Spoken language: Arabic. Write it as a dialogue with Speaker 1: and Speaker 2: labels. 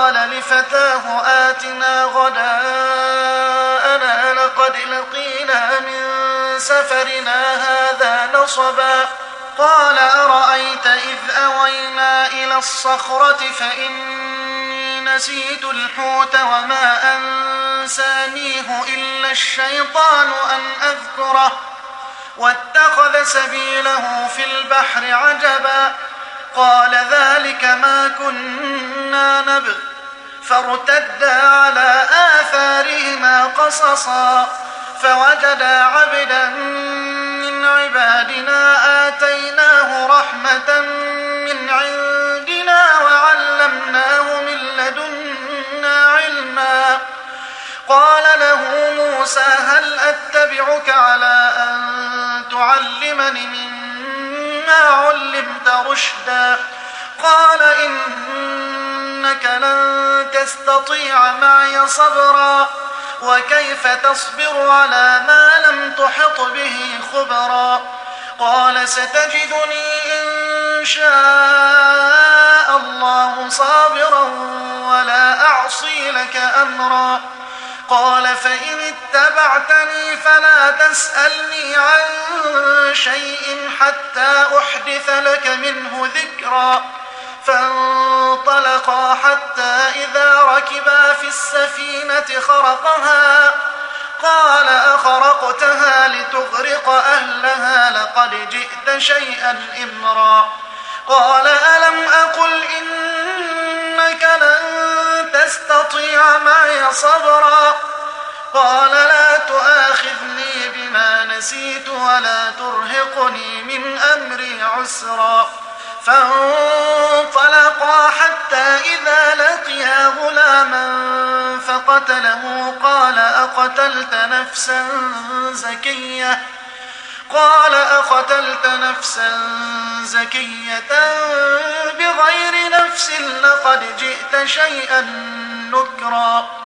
Speaker 1: قال لفتاه آتنا غداءنا لقد لقينا من سفرنا هذا نصبا قال أرأيت إذ أوينا إلى الصخرة فإني نسيت الحوت وما أنسانيه إلا الشيطان أن أذكره واتخذ سبيله في البحر عجبا قال ذلك ما كنا نبغ فارتدا على آثارهما قصصا فوجدا عبدا من عبادنا آتيناه رحمة من عندنا وعلمناه من لدنا علما قال له موسى هل أتبعك على أن تعلمني مما علمت رشدا قال إنك لن تستطيع معي صبرا وكيف تصبر على ما لم تحط به خبرا قال ستجدني إن شاء الله صابرا ولا أعصي لك أمرا قال فإن اتبعتني فلا تسألني عن شيء حتى أحدث لك منه ذكرا فانطلقا حتى إذا ركبا في السفينة خرقها قال أخرقتها لتغرق أهلها لقد جئت شيئا إمرا قال ألم أقل إنك لن تستطيع معي صبرا قال لا تؤاخذني بما نسيت ولا ترهقني من أمري عسرا فانطلقا حتى إذا لقيا غلاما فقتله قال أقتلت نفسا زكية بغير نفس لقد جئت شيئا نكرا